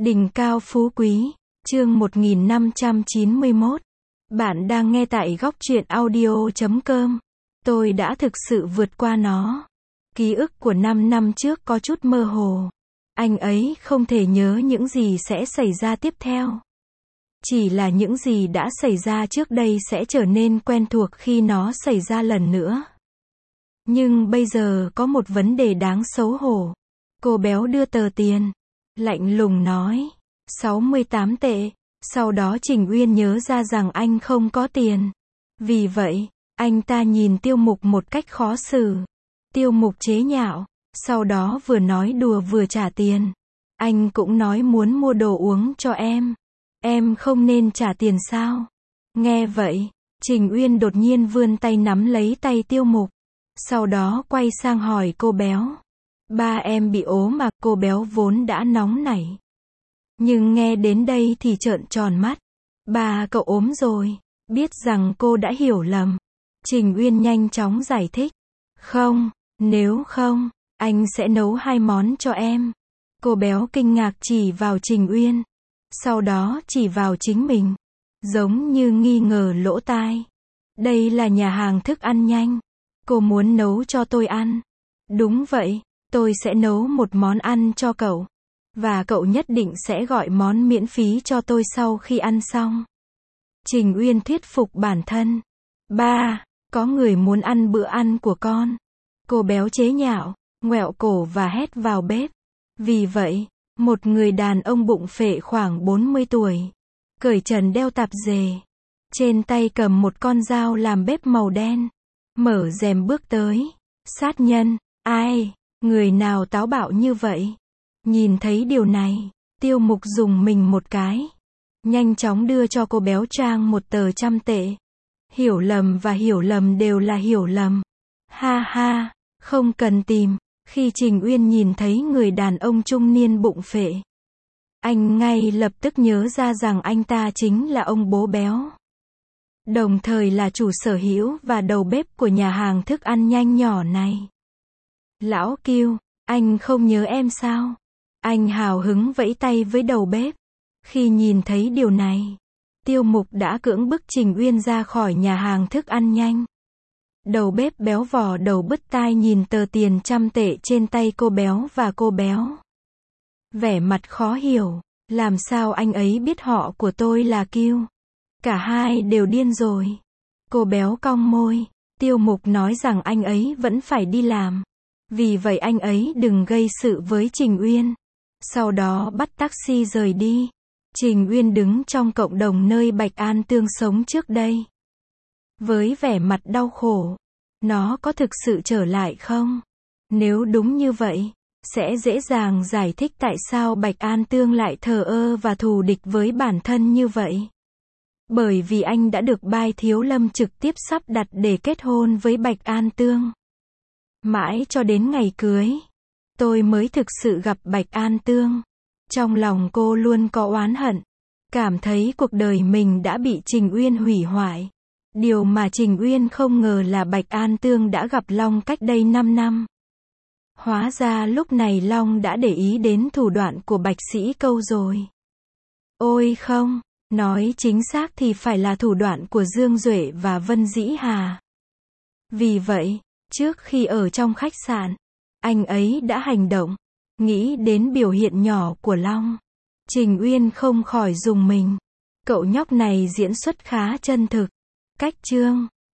Đỉnh cao phú quý, chương 1591. Bạn đang nghe tại góc truyện audio.com. Tôi đã thực sự vượt qua nó. Ký ức của 5 năm trước có chút mơ hồ. Anh ấy không thể nhớ những gì sẽ xảy ra tiếp theo. Chỉ là những gì đã xảy ra trước đây sẽ trở nên quen thuộc khi nó xảy ra lần nữa. Nhưng bây giờ có một vấn đề đáng xấu hổ. Cô béo đưa tờ tiền. Lạnh lùng nói. 68 tệ. Sau đó Trình Uyên nhớ ra rằng anh không có tiền. Vì vậy, anh ta nhìn Tiêu Mục một cách khó xử. Tiêu Mục chế nhạo. Sau đó vừa nói đùa vừa trả tiền. Anh cũng nói muốn mua đồ uống cho em. Em không nên trả tiền sao? Nghe vậy, Trình Uyên đột nhiên vươn tay nắm lấy tay Tiêu Mục. Sau đó quay sang hỏi cô béo. Ba em bị ốm mà, cô béo vốn đã nóng nảy. Nhưng nghe đến đây thì trợn tròn mắt. Ba cậu ốm rồi. Biết rằng cô đã hiểu lầm. Trình Uyên nhanh chóng giải thích. Không, nếu không, anh sẽ nấu 2 món cho em. Cô béo kinh ngạc chỉ vào Trình Uyên. Sau đó chỉ vào chính mình. Giống như nghi ngờ lỗ tai. Đây là nhà hàng thức ăn nhanh. Cô muốn nấu cho tôi ăn. Đúng vậy, tôi sẽ nấu một món ăn cho cậu. Và cậu nhất định sẽ gọi món miễn phí cho tôi sau khi ăn xong. Trình Uyên thuyết phục bản thân. Ba, có người muốn ăn bữa ăn của con. Cô béo chế nhạo, ngoẹo cổ và hét vào bếp. Vì vậy, một người đàn ông bụng phệ khoảng 40 tuổi. Cởi trần đeo tạp dề. Trên tay cầm một con dao làm bếp màu đen. Mở rèm bước tới. Sát nhân, ai, người nào táo bạo như vậy? Nhìn thấy điều này, Tiêu Mục dùng mình một cái. Nhanh chóng đưa cho cô béo Trang một tờ 100 tệ. Hiểu lầm và hiểu lầm đều là hiểu lầm. Ha ha, không cần tìm. Khi Trình Uyên nhìn thấy người đàn ông trung niên bụng phệ, anh ngay lập tức nhớ ra rằng anh ta chính là ông bố béo. Đồng thời là chủ sở hữu và đầu bếp của nhà hàng thức ăn nhanh nhỏ này. Lão Kiêu, anh không nhớ em sao? Anh hào hứng vẫy tay với đầu bếp. Khi nhìn thấy điều này, Tiêu Mục đã cưỡng bức Trình Uyên ra khỏi nhà hàng thức ăn nhanh. Đầu bếp béo vò đầu bứt tai nhìn tờ tiền 100 tệ trên tay cô béo và cô béo. Vẻ mặt khó hiểu, làm sao anh ấy biết họ của tôi là Kiêu? Cả hai đều điên rồi. Cô béo cong môi. Tiêu Mục nói rằng anh ấy vẫn phải đi làm. Vì vậy anh ấy đừng gây sự với Trình Uyên. Sau đó bắt taxi rời đi. Trình Uyên đứng trong cộng đồng nơi Bạch An Tương sống trước đây. Với vẻ mặt đau khổ. Nó có thực sự trở lại không? Nếu đúng như vậy, sẽ dễ dàng giải thích tại sao Bạch An Tương lại thờ ơ và thù địch với bản thân như vậy. Bởi vì anh đã được Bai Thiếu Lâm trực tiếp sắp đặt để kết hôn với Bạch An Tương. Mãi cho đến ngày cưới, tôi mới thực sự gặp Bạch An Tương. Trong lòng cô luôn có oán hận. Cảm thấy cuộc đời mình đã bị Trình Uyên hủy hoại. Điều mà Trình Uyên không ngờ là Bạch An Tương đã gặp Long cách đây 5 năm. Hóa ra lúc này Long đã để ý đến thủ đoạn của Bạch Sĩ Câu rồi. Ôi không, nói chính xác thì phải là thủ đoạn của Dương Duệ và Vân Dĩ Hà. Vì vậy, trước khi ở trong khách sạn, anh ấy đã hành động. Nghĩ đến biểu hiện nhỏ của Long, Trình Uyên không khỏi rùng mình. Cậu nhóc này diễn xuất khá chân thực. Cách chương